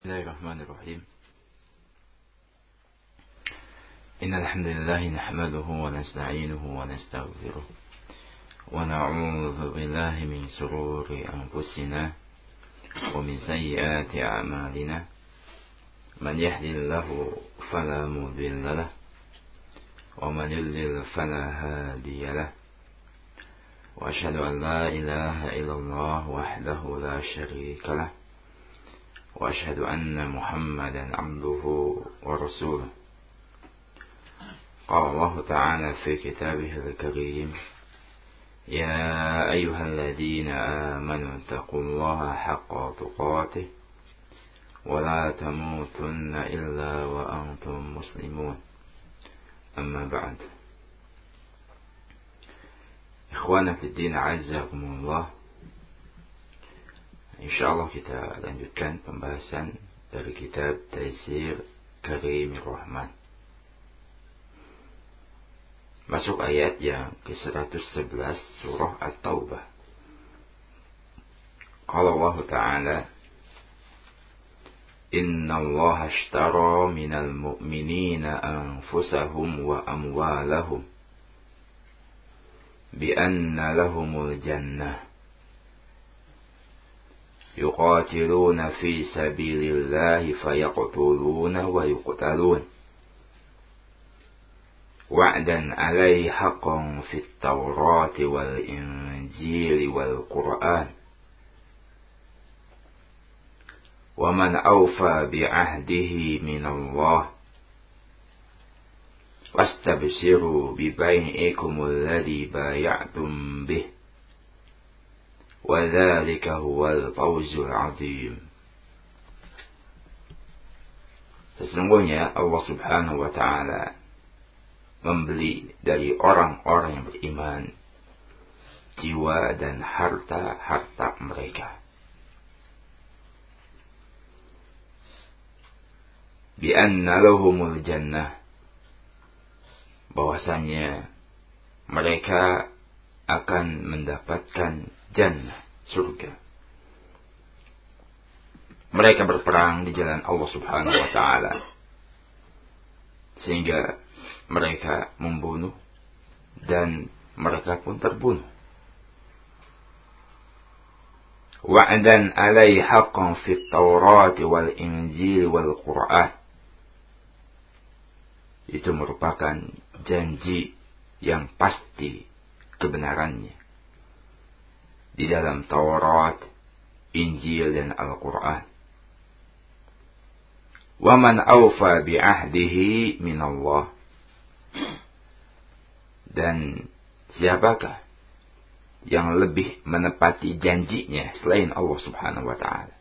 بسم الله الرحمن الرحيم. إن الحمد لله نحمده ونستعينه ونستغفره ونعوذ بالله من شرور أنفسنا ومن سيئات أعمالنا من يهد الله فلا مضل له ومن يضلل فلا هادي له وأشهد أن لا إله إلا الله وحده لا شريك له وأشهد أن محمدا عبده ورسوله. قال الله تعالى في كتابه الكريم: يا أيها الذين آمنوا اتقوا الله حق تقاته ولا تموتن إلا وأنتم مسلمون. أما بعد. Ikhwana fi din, azzakumullah. Insyaallah kita lanjutkan pembahasan dari kitab Taysir Karimir Rahman. Masuk ayat yang ke-111 surah At-Taubah. Qala Allah Ta'ala: Inna Allah ashtara minal mu'minina anfusahum wa amwalahum bi'anna lahumul jannah يقاتلون في سبيل الله فيقتلون ويقتلون وعدا عليه حقا في التوراة والإنجيل والقرآن ومن أوفى بعهده من الله واستبشروا ببيعكم الذي بايعتم به وَذَلِكَ هُوَ الْفَوْزُ الْعَظِيمُ. Sesungguhnya Allah Subhanahu wa Ta'ala membeli dari orang-orang yang beriman jiwa dan harta-harta mereka. Bi'anna lahumul jannah, bahwasanya mereka akan mendapatkan jannah, surga. Mereka berperang di jalan Allah Subhanahu wa Ta'ala, sehingga mereka membunuh dan mereka pun terbunuh. Wa'dan alaihi haqqan fit Taurat wal Injil wal Qur'an. Itu merupakan janji yang pasti kebenarannya di dalam Taurat, Injil dan Al-Quran. Wa man awfa bi'ahdihi minallah. Dan siapakah yang lebih menepati janjinya selain Allah Subhanahu wa Ta'ala?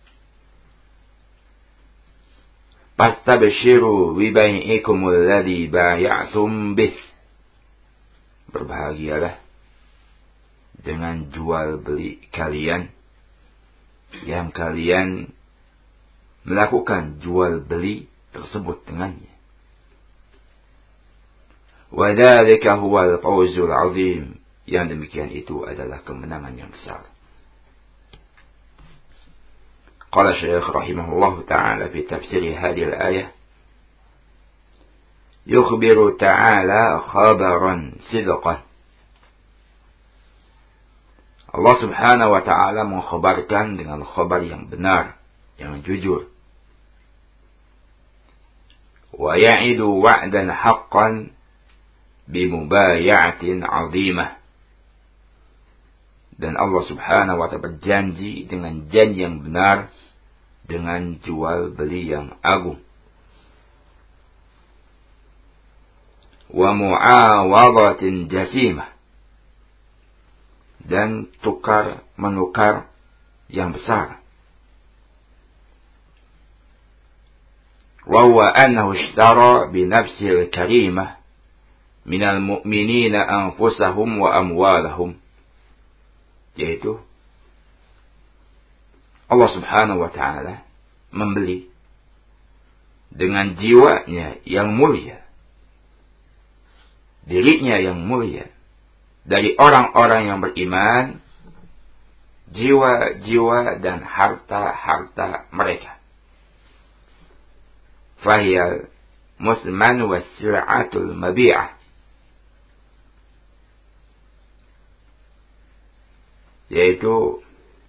Fastabshiru bi bai'ikumul ladzi bay'atum bih. Berbahagialah dengan jual beli kalian yang kalian melakukan jual beli tersebut dengannya. Wa dzalika huwal fawzul azim. Yang demikian itu adalah kemenangan yang besar. Qala Syekh rahimahullah ta'ala fi tafsir hadhihi al-ayah: yukhbiru ta'ala khabaran sidqan. Allah Subhanahu wa Ta'ala mengkhabarkan dengan khabar yang benar, yang jujur. Wa ya'idu wa'dan haqqan bimubayatin 'azimah. Dan Allah Subhanahu wa Ta'ala berjanji dengan janji yang benar, dengan jual beli yang agung. Wa mu'awadatin jasimah. Dan tukar menukar yang besar. Wa huwa annahu ishtara bi nafsil karimah minal mu'minina anfusahum wa amwalahum. Yaitu Allah Subhanahu wa Ta'ala membeli dengan jiwanya yang mulia, dirinya yang mulia, dari orang-orang yang beriman, jiwa-jiwa dan harta-harta mereka. fahiyal musman was-sil'atul mabi'ah. Yaitu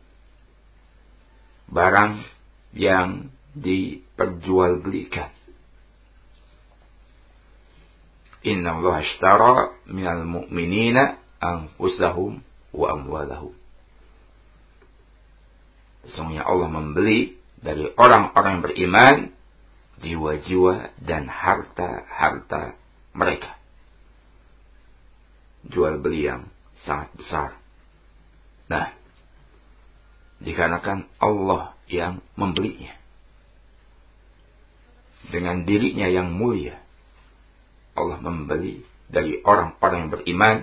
barang yang diperjualbelikan. Inna Allah ashtara minal mu'minina anfusahum wa amwalahum. Sesungguhnya Allah membeli dari orang-orang yang beriman jiwa-jiwa dan harta-harta mereka. Jual beli yang sangat besar. Nah, dikarenakan Allah yang membelinya dengan dirinya yang mulia. Allah membeli dari orang-orang yang beriman,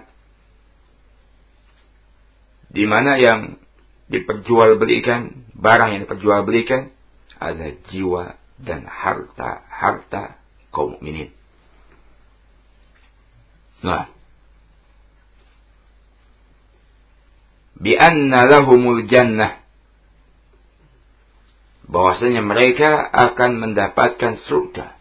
di mana yang diperjualbelikan, barang yang diperjualbelikan adalah jiwa dan harta kaum mukminin. Nah, bi anna lahumul jannah, bahwasanya mereka akan mendapatkan surga.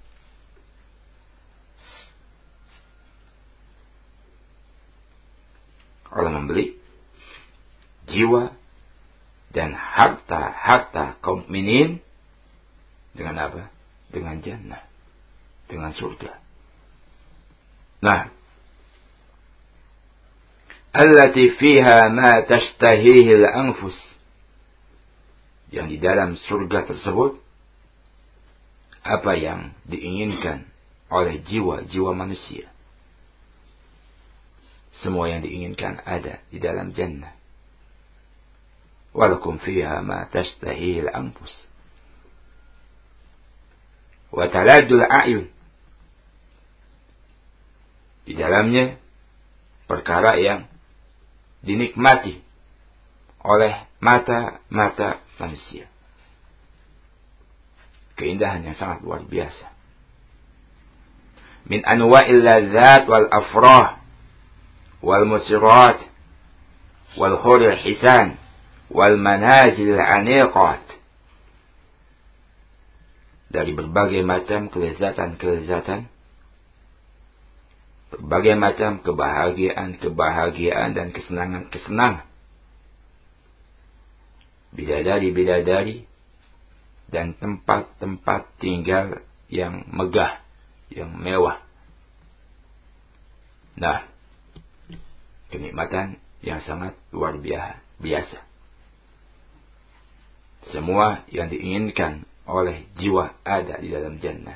Allah membeli jiwa dan harta kaum mukminin dengan apa? Dengan jannah, dengan surga. Nah, allati fiha ma tashtahihi al-anfus, yang di dalam surga tersebut apa yang diinginkan oleh jiwa-jiwa manusia. Semua yang diinginkan ada di dalam jannah. Walakum fiha ma tashtahihi al-anfus wa taladul a'yun. Di dalamnya perkara yang dinikmati oleh mata-mata manusia. Keindahan yang sangat luar biasa. Min anwa'il ladzat wal afrah wal musirat wal hurul hisan wal manazil aniqat. Dari berbagai macam kelezatan-kelezatan, berbagai macam kebahagiaan dan kesenangan. Bidadari-bidadari dan tempat-tempat tinggal yang megah, yang mewah. Nah, kenikmatan yang sangat luar biasa. Semua yang diinginkan oleh jiwa ada di dalam jannah.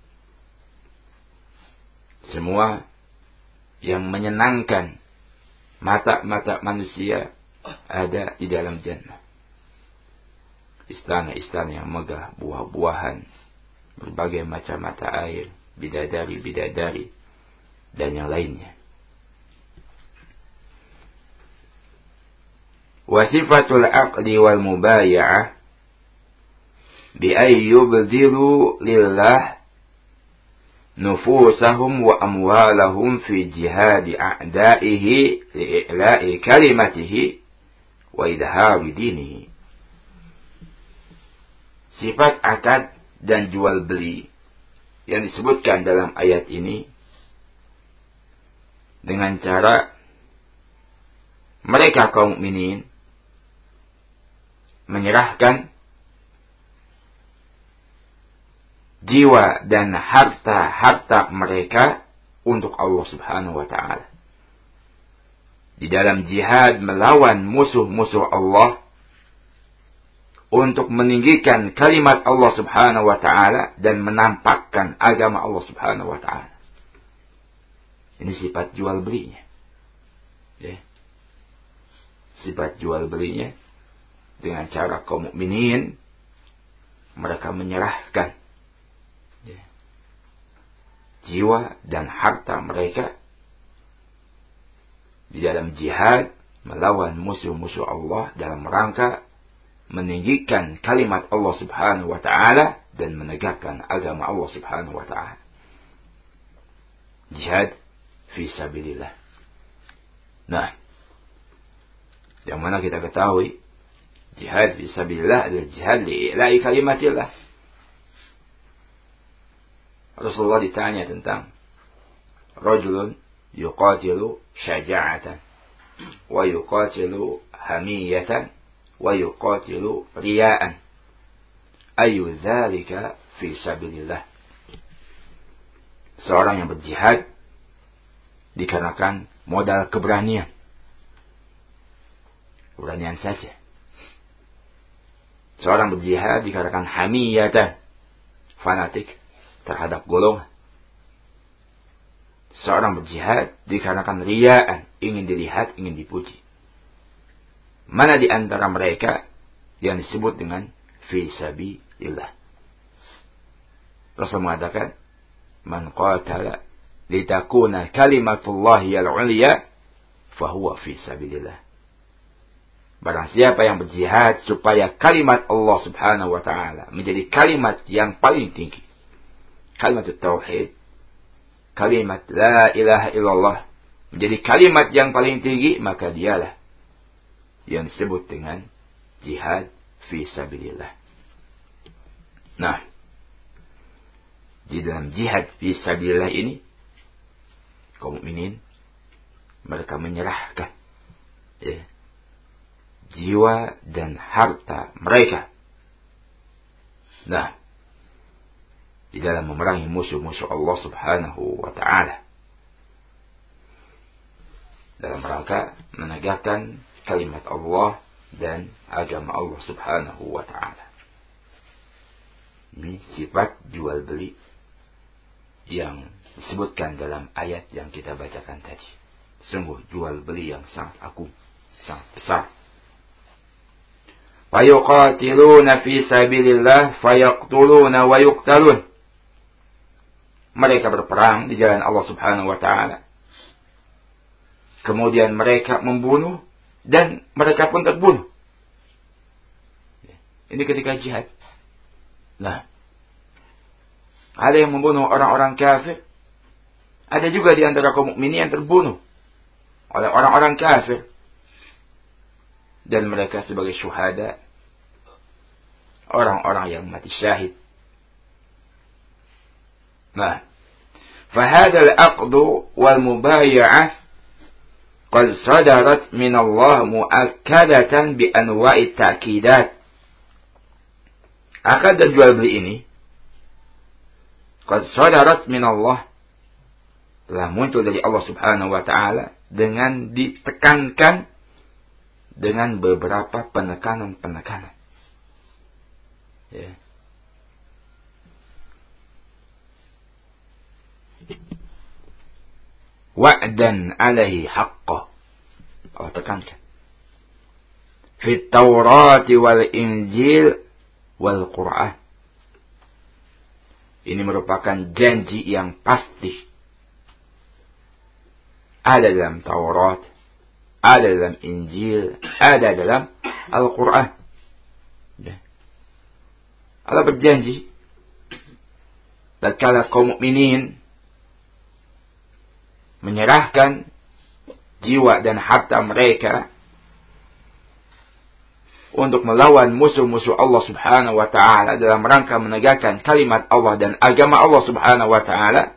Semua yang menyenangkan mata-mata manusia ada di dalam jannah. Istana-istana yang megah, buah-buahan, berbagai macam mata air, bidadari-bidadari, dan yang lainnya. Wasifatul aqdi wal mubaya'ah bi ay yubdilu lillah nufusahum wa amwalahum fi jihadi a'da'ihi li'i'la'i kalimatihi wa idhari dinihi. Sifat akad dan jual beli yang disebutkan dalam ayat ini dengan cara mereka kaum mukminin menyerahkan jiwa dan harta mereka untuk Allah Subhanahu wa ta'ala. Di dalam jihad melawan musuh-musuh Allah untuk meninggikan kalimat Allah Subhanahu wa ta'ala dan menampakkan agama Allah Subhanahu wa ta'ala. Ini sifat jual belinya. Ya. Sifat jual belinya dengan cara kaum mukminin mereka menyerahkan jiwa dan harta mereka di dalam jihad melawan musuh-musuh Allah dalam rangka meninggikan kalimat Allah Subhanahu wa ta'ala dan menegakkan agama Allah Subhanahu wa ta'ala. Jihad fi sabilillah. Nah, yang mana kita ketahui jihad fi sabilillah adalah jihad li'i'la'i kalimatillah. Rasulullah ditanya tentang rajulun yuqatilu syaja'atan wa yuqatilu hamiyatan wa yuqatilu riya'an ayu dzalika fi sabilillah. Seorang yang berjihad dikarenakan modal keberanian saja. Seorang berjihad dikarenakan hamiyatan, fanatik terhadap golongan. Seorang berjihad dikarenakan riya'an, ingin dilihat, ingin dipuji. Mana di antara mereka yang disebut dengan fi sabilillah? Rasul mengatakan, man qatala litakuna kalimatullahi al-'ulya fahuwa fi sabilillah. Barang siapa yang berjihad supaya kalimat Allah Subhanahu wa taala menjadi kalimat yang paling tinggi, kalimat tauhid, kalimat la ilaha illallah menjadi kalimat yang paling tinggi, maka dialah yang disebut dengan jihad fi sabilillah. Nah, di dalam jihad fi sabilillah ini kaum mukminin mereka menyerahkan jiwa dan harta mereka. Nah, di dalam memerangi musuh-musuh Allah Subhanahu wa taala dalam rangka menegakkan kalimat Allah dan agama Allah Subhanahu wa taala. Ini sifat jual beli yang disebutkan dalam ayat yang kita bacakan tadi. Sungguh jual beli yang sangat agung, sangat besar. Fayuqatiluna fi sabilillah fayaqtuluna wa yuqtalun. Mereka berperang di jalan Allah Subhanahu wa taala. Kemudian mereka membunuh dan mereka pun terbunuh. Ini ketika jihad. Nah, ada yang membunuh orang-orang kafir. Ada juga di antara kaum mukminin yang terbunuh oleh orang-orang kafir. Dan mereka sebagai syuhada, orang-orang yang mati syahid. Nah, فهذا العقد والمبايعة قد صدرت من الله مؤكدة بأنواع التأكيدات. Akad dan jual beli ini qad sadarat min Allah, telah muncul dari Allah Subhanahu wa taala dengan ditekankan dengan beberapa penekanan-penekanan. Ya. Wa'dan alaihi haqqa. Allah tekankan. Fit Taurat wal Injil wal Quran. Ini merupakan janji yang pasti. Ada dalam Taurat, ada dalam Injil, ada dalam Al-Quran. Allah berjanji tatkala kaum mukminin menyerahkan jiwa dan harta mereka untuk melawan musuh-musuh Allah Subhanahu wa taala dalam rangka menegakkan kalimat Allah dan agama Allah Subhanahu wa taala,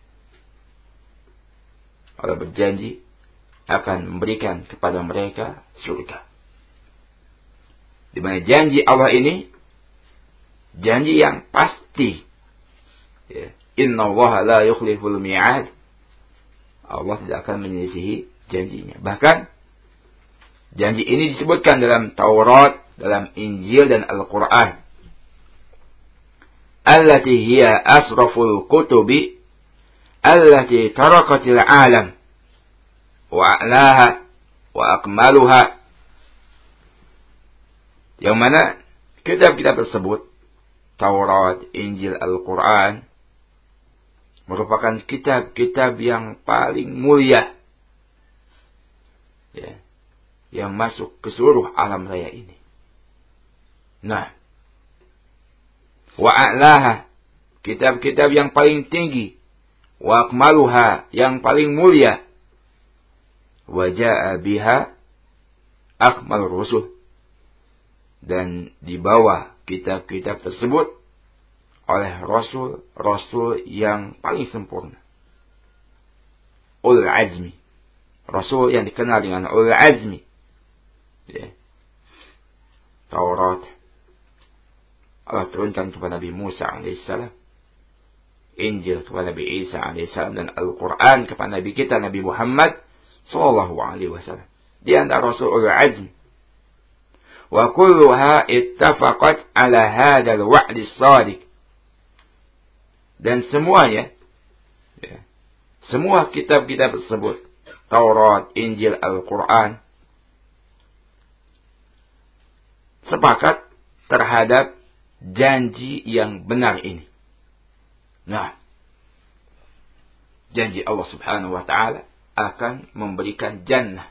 Allah berjanji akan memberikan kepada mereka surga. Di mana janji Allah ini janji yang pasti. Ya. Inna Allah la yukhliful mi'ad. Allah tidak akan menyelisihi janjinya. Bahkan janji ini disebutkan dalam Taurat, dalam Injil dan Al-Quran. Allati hiya asraful kutubi allati tarakatil alam wa a'laha wa akmaluha. Yang mana kitab-kitab tersebut, Taurat, Injil, Al-Quran, merupakan kitab-kitab yang paling mulia, ya, yang masuk ke seluruh alam raya ini. Nah, wa a'laha, kitab-kitab yang paling tinggi, wa akmaluha, yang paling mulia, wa ja'a biha akmal rusul, dan di bawah kitab-kitab tersebut oleh Rasul yang paling sempurna. Ulul azmi. Rasul yang dikenal dengan ulul azmi. Ya. Taurat Allah turunkan kepada Nabi Musa alaihissalam. Injil kepada Nabi Isa alaihissalam. Dan Al-Quran kepada Nabi kita, Nabi Muhammad sallallahu alaihi wasallam. Di antara Rasul ulul azmi. Wa kulluha ittafaqat ala hadal wa'di shadiq. Dan semuanya, ya, semua kitab-kitab tersebut, Taurat, Injil, Al-Quran, sepakat terhadap janji yang benar ini. Nah, janji Allah subhanahu wa ta'ala akan memberikan jannah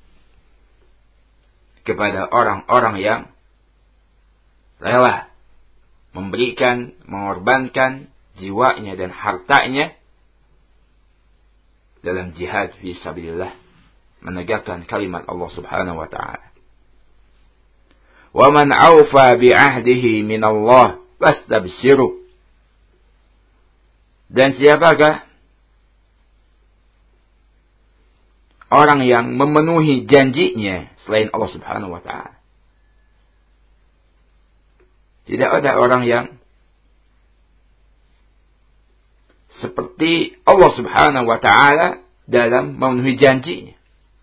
kepada orang-orang yang rela memberikan, mengorbankan jiwanya dan hartanya dalam jihad fi sabilillah, menegakkan kalimat Allah subhanahu wa ta'ala. Wa man awfa bi'ahdihi minallah fastabshiru. Dan siapakah orang yang memenuhi janjinya selain Allah subhanahu wa ta'ala? Tidak ada orang yang seperti Allah subhanahu wa ta'ala dalam memenuhi janjinya.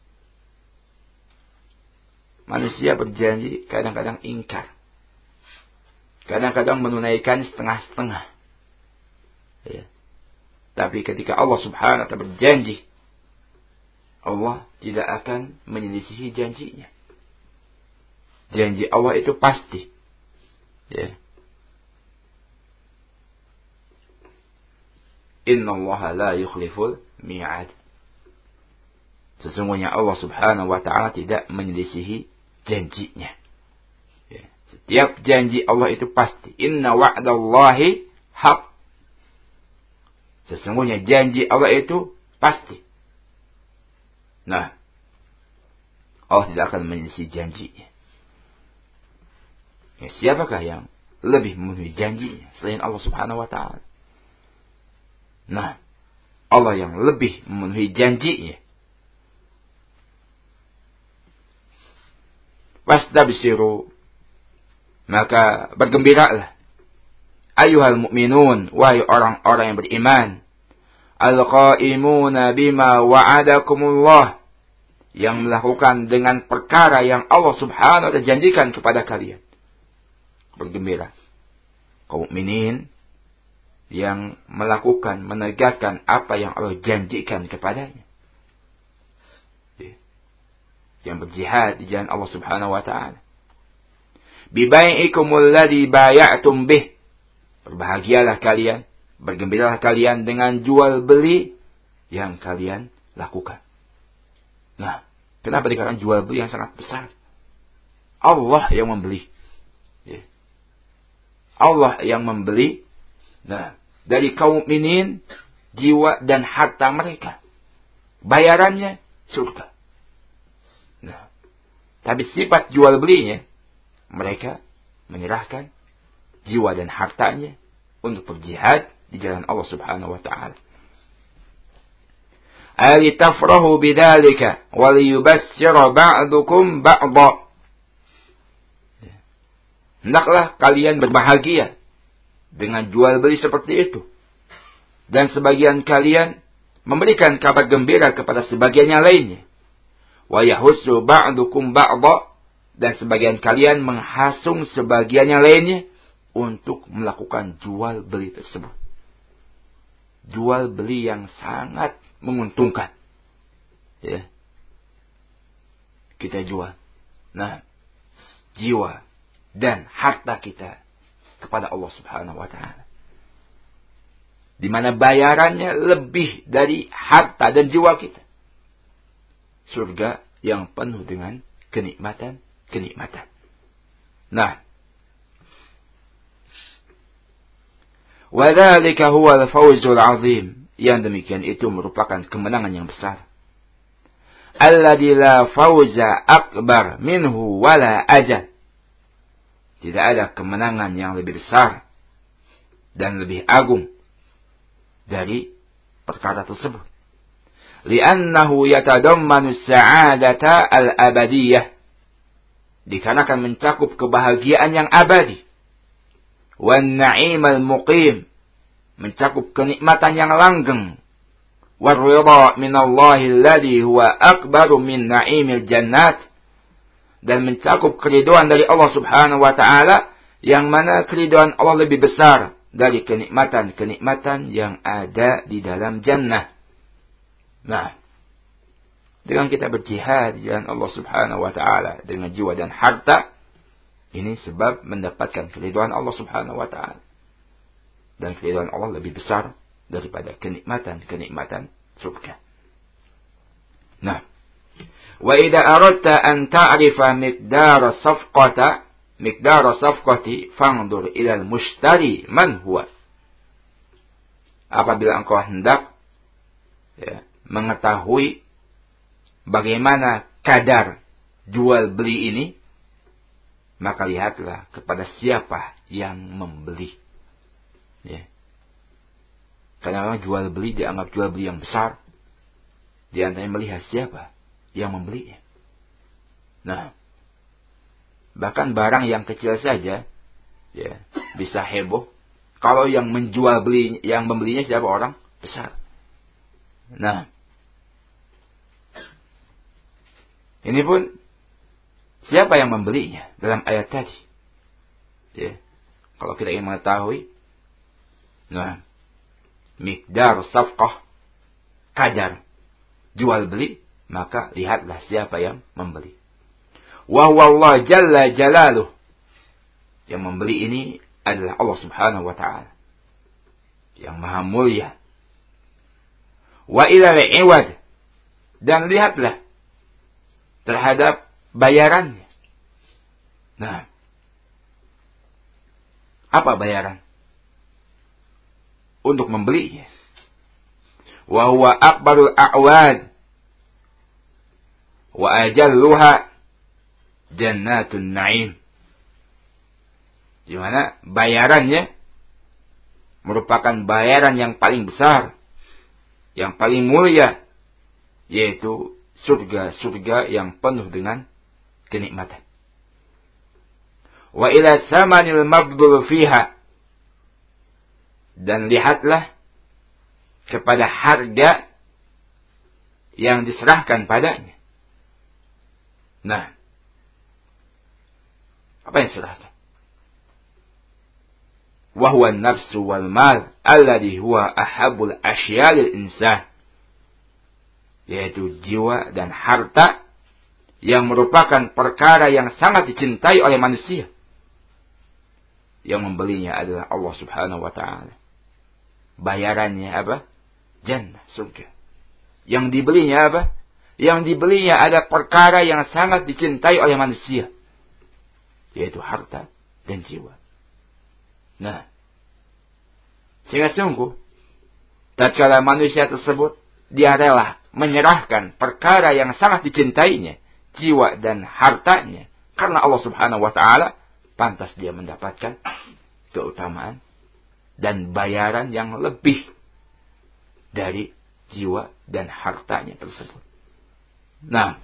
Manusia berjanji kadang-kadang ingkar. Kadang-kadang menunaikan setengah-setengah. Ya. Tapi ketika Allah subhanahu wa ta'ala berjanji, Allah tidak akan menyelisihi janjinya. Janji Allah itu pasti. Ya. Inna Allah la yukhliful mi'ad. Sesungguhnya Allah subhanahu wa ta'ala tidak menyelisihi janjinya. Ya. Setiap janji Allah itu pasti. Inna wa'dallahi haq. Sesungguhnya janji Allah itu pasti. Nah, Allah tidak akan menyelisihi janjinya. Ya, siapakah yang lebih memenuhi janjinya selain Allah subhanahu wa ta'ala? Nah, Allah yang lebih memenuhi janjinya. Fastabshiru, maka bergembiralah. Ayyuhal mu'minun, wahai orang-orang yang beriman. Al-qa'imuna bima wa'adakumullah, yang melakukan dengan perkara yang Allah subhanahu wa ta'ala janjikan kepada kalian. Bergembira. Kaum mukminin yang melakukan, menegakkan apa yang Allah janjikan kepadanya. Yang berjihad di jalan Allah subhanahu wa ta'ala. Bibai'ikumul ladzi baya'tum bih. Berbahagialah kalian, bergembiralah kalian dengan jual beli yang kalian lakukan. Nah, kenapa dikatakan jual beli yang sangat besar? Allah yang membeli. Ya. Allah yang membeli. Nah, dari kaum mukminin jiwa dan harta mereka. Bayarannya surga. Nah, tapi sifat jual belinya, mereka menyerahkan jiwa dan hartanya untuk berjihad di jalan Allah subhanahu wa ta'ala. Alitafrahu bidzalika wa liyubassira ba'dukum ba'dha. Hendaklah kalian berbahagia dengan jual beli seperti itu. Dan sebagian kalian memberikan kabar gembira kepada sebagian yang lainnya. Wa yahussu ba'dukum ba'dha, dan sebagian kalian menghasung sebagian yang lainnya untuk melakukan jual beli tersebut. Jual beli yang sangat menguntungkan. Ya. Kita jual. Nah, jiwa dan harta kita kepada Allah subhanahu wa ta'ala. Di mana bayarannya lebih dari harta dan jiwa kita. Surga yang penuh dengan kenikmatan-kenikmatan. Nah, wadzalika huwal fawzul azim. Yang demikian itu merupakan kemenangan yang besar. Alladzi la fawza akbar minhu wala ajal. Tidak ada kemenangan yang lebih besar dan lebih agung dari perkara tersebut. Li'annahu yatadammanu sa'adata al-abadiyah. Dikarenakan mencakup kebahagiaan yang abadi. Wan na'im al-muqim. Mencakup kenikmatan yang langgeng. War-ridha minallahi alladhi huwa akbaru min na'imil jannat. Dan mencakup keridhaan dari Allah Subhanahu wa taala, yang mana keridhaan Allah lebih besar dari kenikmatan-kenikmatan yang ada di dalam jannah. Nah, dengan kita berjihad di jalan Allah Subhanahu wa taala dengan jiwa dan harta, ini sebab mendapatkan keridhaan Allah Subhanahu wa taala. Dan keridhaan Allah lebih besar daripada kenikmatan-kenikmatan surga. Nah, wa idza aradta an ta'rifa miqdar safqati fanzur ila al-mushtari man huwa. Apabila engkau hendak mengetahui bagaimana kadar jual beli ini, maka lihatlah kepada siapa yang membeli. Ya. Karena memang jual beli dianggap jual beli yang besar. Di antaranya melihat siapa yang membelinya. Nah, bahkan barang yang kecil saja ya bisa heboh kalau yang menjual beli, yang membelinya siapa? Orang besar. Nah, ini pun siapa yang membelinya dalam ayat tadi? Ya. Kalau kita ingin mengetahui, nah, miqdar safqah, kadar jual beli, maka lihatlah siapa yang membeli. Wa huwa Allah jalla jalaluh. Yang membeli ini adalah Allah Subhanahu wa taala, yang maha mulia. Wa ila al-iwad, dan lihatlah terhadap bayarannya. Nah, apa bayaran untuk membelinya? Wa huwa akbarul a'wad wa ajalluha jannatun na'im. Di mana bayarannya merupakan bayaran yang paling besar, yang paling mulia, yaitu surga-surga yang penuh dengan kenikmatan. Wa ila samanil mabdul fiha, dan lihatlah kepada harga yang diserahkan padanya. Nah, apa yang diserahkan? Wa huwa an-nafsu wal mal alladhi huwa ahabbul asya' lil insan, yaitu jiwa dan harta yang merupakan perkara yang sangat dicintai oleh manusia. Yang membelinya adalah Allah Subhanahu wa taala. Bayarannya apa? Jannah, surga. Yang dibelinya apa? Yang dibelinya ada perkara yang sangat dicintai oleh manusia, yaitu harta dan jiwa. Nah, sehingga sungguh tatkala manusia tersebut dia rela menyerahkan perkara yang sangat dicintainya, jiwa dan hartanya, karena Allah Subhanahu wa taala, pantas dia mendapatkan keutamaan dan bayaran yang lebih dari jiwa dan hartanya tersebut. Nah,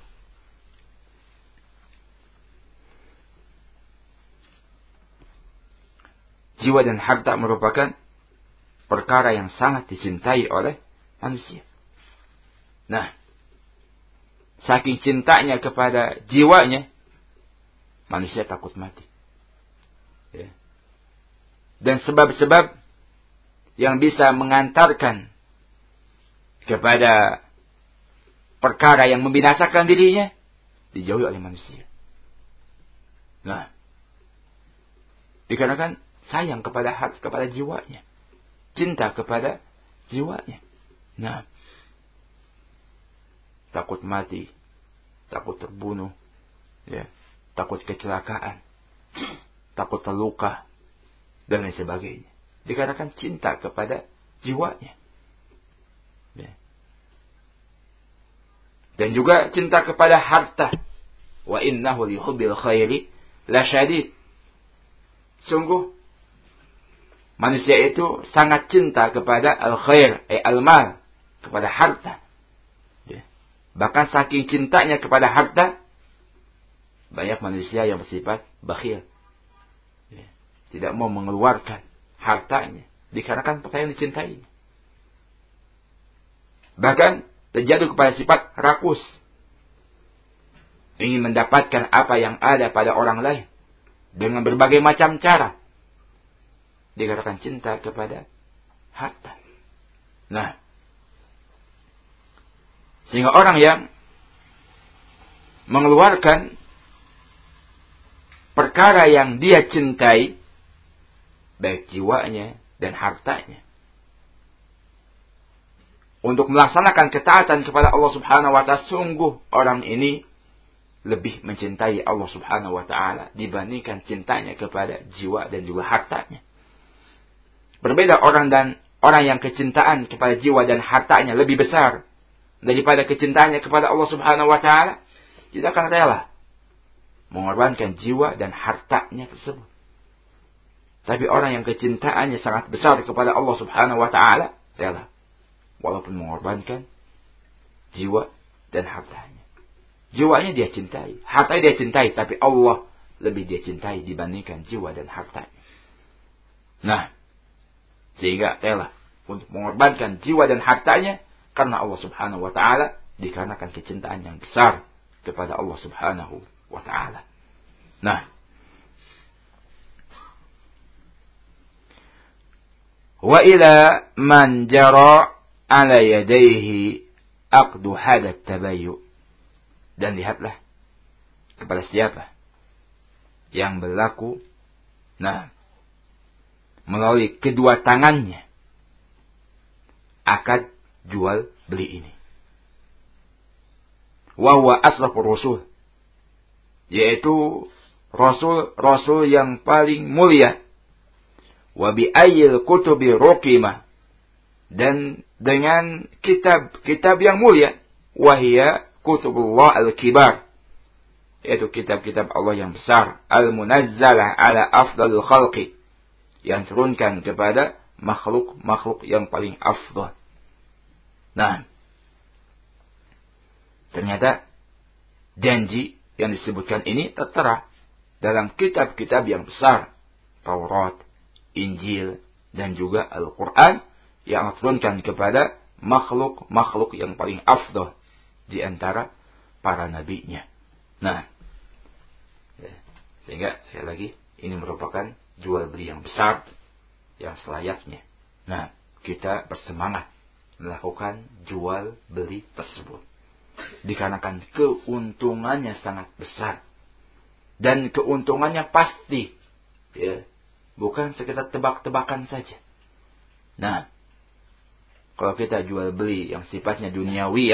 jiwa dan harta merupakan perkara yang sangat dicintai oleh manusia. Nah, saking cintanya kepada jiwanya, manusia takut mati. Ya. Dan sebab-sebab yang bisa mengantarkan kepada perkara yang membinasakan dirinya dijauhi oleh manusia. Nah, dikarenakan sayang kepada jiwanya, cinta kepada jiwanya. Nah, takut mati, takut terbunuh, ya, takut kecelakaan, takut terluka, dan lain sebagainya. Dikarenakan cinta kepada jiwanya. Ya. Dan juga cinta kepada harta. Wa innahu lihubbil khairi lasyadid. Sungguh manusia itu sangat cinta kepada al-khair, al-mal, kepada harta. Bahkan saking cintanya kepada harta, banyak manusia yang bersifat bakhil. Tidak mau mengeluarkan hartanya dikarenakan perkara yang dicintai. Bahkan terjatuh kepada sifat rakus. Ingin mendapatkan apa yang ada pada orang lain dengan berbagai macam cara. Dikatakan cinta kepada harta. Nah, sehingga orang yang mengeluarkan perkara yang dia cintai, baik jiwanya dan hartanya, untuk melaksanakan ketaatan kepada Allah Subhanahu wa Ta'ala, sungguh orang ini lebih mencintai Allah Subhanahu wa Ta'ala dibandingkan cintanya kepada jiwa dan juga hartanya. Berbeda orang yang kecintaan kepada jiwa dan hartanya lebih besar daripada kecintaannya kepada Allah Subhanahu wa Ta'ala, tidak akan rela mengorbankan jiwa dan hartanya tersebut. Tapi orang yang kecintaannya sangat besar kepada Allah Subhanahu wa Ta'ala, rela walaupun mengorbankan jiwa dan hartanya. Jiwanya dia cintai, hartanya dia cintai, tapi Allah lebih dia cintai dibandingkan jiwa dan hartanya. Nah, sehingga rela untuk mengorbankan jiwa dan hartanya karena Allah Subhanahu wa Ta'ala, dikarenakan kecintaan yang besar kepada Allah Subhanahu wa Ta'ala. Nah, wa ila man jara ala yadayhi aqdu hada tabayyu, dan lihatlah kepada siapa yang berlaku melalui kedua tangannya akad jual beli ini. Wa huwa asrafur rusul, yaitu rasul yang paling mulia. Wa bi ayyil kutubi ruqimah, dan dengan kitab yang mulia. Wa hiya kutubullah al-kibar, yaitu kitab-kitab Allah yang besar. Al-munazzalah ala afdalil khalqi, yang turunkan kepada makhluk yang paling afdal. Nah, ternyata janji yang disebutkan ini tertera dalam kitab-kitab yang besar, Taurat, Injil, dan juga Al-Quran, yang turunkan kepada makhluk yang paling afdal di antara para nabinya. Nah, sehingga sekali lagi ini merupakan jual beli yang besar yang selayaknya. Nah, kita bersemangat melakukan jual beli tersebut dikarenakan keuntungannya sangat besar dan keuntungannya pasti, bukan sekedar tebak-tebakan saja. Nah, kalau kita jual beli yang sifatnya duniawi,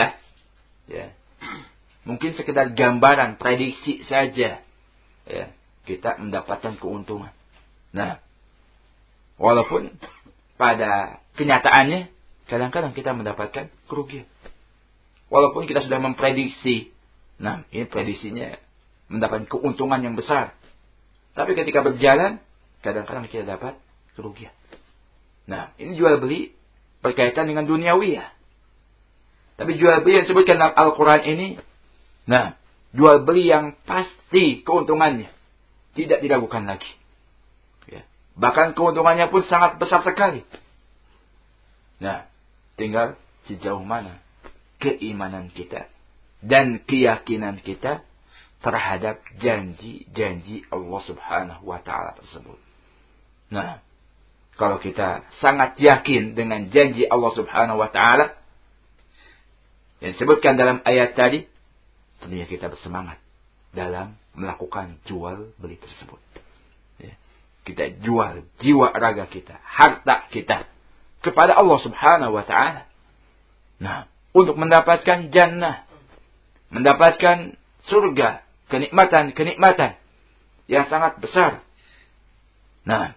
mungkin sekedar gambaran, prediksi saja, kita mendapatkan keuntungan. Nah, walaupun pada kenyataannya kadang-kadang kita mendapatkan kerugian. Walaupun kita sudah memprediksi, ini prediksinya mendapatkan keuntungan yang besar, tapi ketika berjalan kadang-kadang kita dapat kerugian. Nah, ini jual beli berkaitan dengan duniawi. Tapi jual beli yang disebutkan dalam Al-Quran ini, jual beli yang pasti keuntungannya tidak diragukan lagi. Bahkan keuntungannya pun sangat besar sekali. Nah, tinggal sejauh mana keimanan kita dan keyakinan kita terhadap janji-janji Allah Subhanahu wa Ta'ala tersebut. Nah, kalau kita sangat yakin dengan janji Allah Subhanahu wa Ta'ala yang disebutkan dalam ayat tadi, tentunya kita bersemangat dalam melakukan jual beli tersebut. Kita jual jiwa raga kita, harta kita kepada Allah Subhanahu wa Ta'ala. Nah, untuk mendapatkan jannah, mendapatkan surga, kenikmatan yang sangat besar. Nah,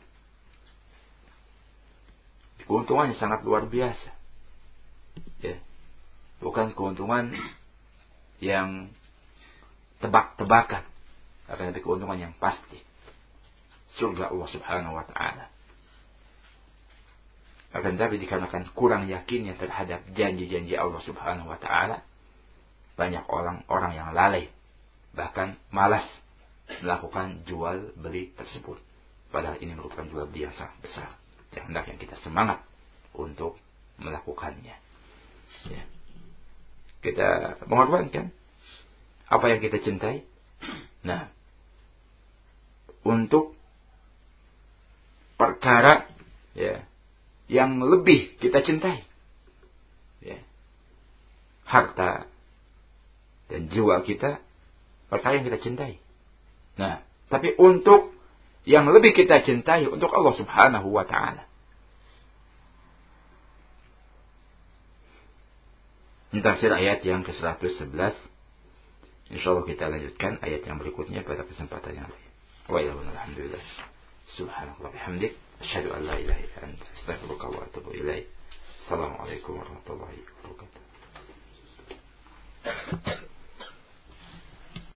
keuntungannya sangat luar biasa. Bukan keuntungan yang tebak-tebakan, tapi keuntungan yang pasti. Surga Allah Subhanahu wa Ta'ala. Akan tetapi dikarenakan kurang yakinnya terhadap janji-janji Allah Subhanahu wa taala, banyak orang yang lalai, bahkan malas melakukan jual beli tersebut. Padahal ini merupakan jual beli yang sangat besar. Yang hendaknya kita semangat untuk melakukannya. Ya. Kita mengorbankan apa yang kita cintai. Nah, untuk perkara ya yang lebih kita cintai, ya, harta dan jiwa kita, perkara yang kita cintai. Nah, tapi untuk yang lebih kita cintai, untuk Allah Subhanahu wa taala. Ini tafsir ayat yang ke-111. Insyaallah kita lanjutkan ayat yang berikutnya pada kesempatan yang lain. Wa alhamdulillah. Subhanallah bihamdik, asyhadu an la ilaha illa anta, astaghfiruka wa atubu ilaik. Assalamualaikum warahmatullahi wabarakatuh.